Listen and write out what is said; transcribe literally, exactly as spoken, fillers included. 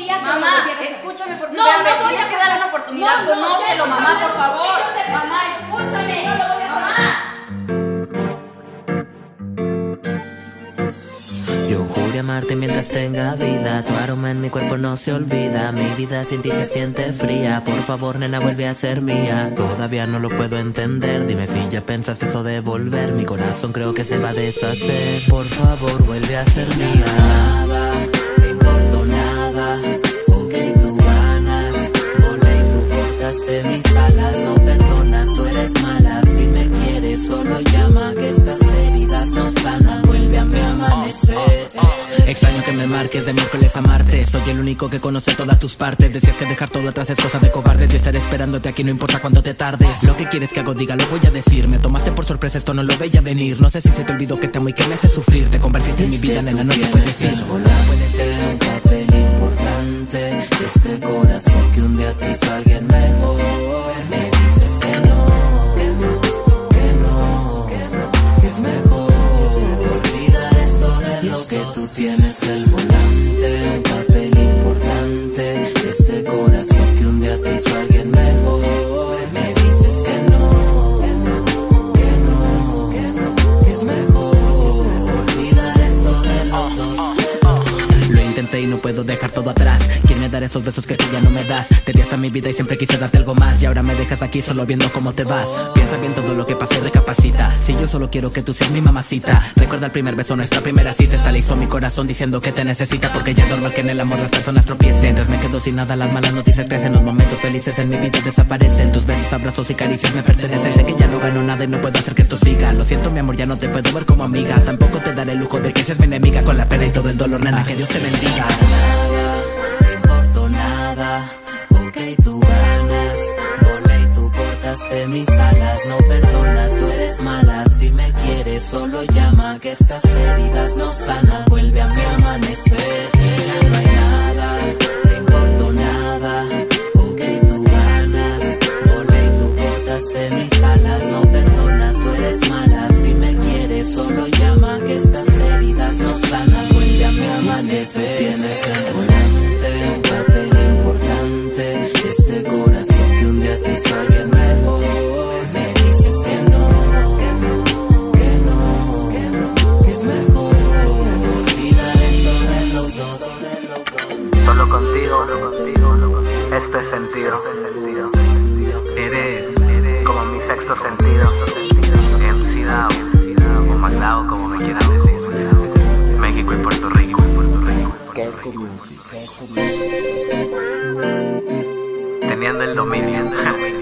familia. Mamá, escúchame por primera vez. No, no voy a quedar una oportunidad. Conócelo, mamá, por favor. Mamá, escúchame. Mamá. Yo juré amarte mientras tenga vida. Tu aroma en mi cuerpo no se olvida. Mi vida sin ti se siente fría. Por favor, nena, vuelve a ser mía. Todavía no lo puedo entender. Dime si ya pensaste eso de volver. Mi corazón creo que se va a deshacer. Por favor, vuelve a ser mía. Nada, te importo nada. Ok, tú ganas. Volé y tú cortaste mis alas. No perdonas, tú eres mala. Si me quieres, solo llama. Que estas heridas no sanan. Vuelve a mi amanecer. Extraño que me marques de miércoles a martes. Soy el único que conoce todas tus partes. Decías que dejar todo atrás es cosa de cobardes. Yo estaré esperándote aquí, no importa cuánto te tardes. Lo que quieres que hago, diga, lo voy a decir. Me tomaste por sorpresa, esto no lo veía venir. No sé si se te olvidó que te amo y que me hace sufrir. Te convertiste en mi vida, nena, no te puedes ir. Tener un papel importante de este corazón que un día te hizo alguien mejor. Me dices que no, que no, que es mejor olvidar esto de los dos. Tú tienes el volante, un papel importante de este corazón que un día te hizo alguien mejor. Me dices que no, que no, que es mejor olvidar esto de los dos. Lo intenté y no puedo dejar todo atrás. Quiero dar esos besos que tú ya no me das. Te di hasta mi vida y siempre quise darte algo más. Y ahora me dejas aquí solo viendo cómo te vas. Piensa bien todo lo que pasé y recapacita. Si yo solo quiero que tú seas mi mamacita. Recuerda el primer beso, nuestra primera cita. Está listo mi corazón diciendo que te necesita. Porque ya es normal que en el amor las personas tropiecen. Mientras me quedo sin nada, las malas noticias crecen. Los momentos felices en mi vida desaparecen. Tus besos, abrazos y caricias me pertenecen. Sé que ya no gano nada y no puedo hacer que esto siga. Lo siento mi amor, ya no te puedo ver como amiga. Tampoco te daré el lujo de que seas mi enemiga. Con la pena y todo el dolor, nena, que Dios te bendiga. Nada, te importo nada. Ok, tú ganas. Volé y tú cortaste mis alas. No perdonas, tú eres mala. Si me quieres, solo llama. Que estas heridas no sanan. Vuelve a mi amanecer. Ya no hay nada, te importo nada. Ok, tú ganas. Volé y tú cortaste mis alas. No perdonas, tú eres mala. Si me quieres, solo llama. Que estas heridas no sanan. Vuelve a mi amanecer. Tienes el volante, un papel importante de ese corazón que un día te hizo alguien mejor. Me dices que no, que no, que es mejor olvidar esto de los dos. Solo contigo, solo contigo, esto es sentido. Eres como mi sexto sentido. M C Dao, o Macdao, como me quieran decir. México y Puerto Rico. Teniendo el dominio.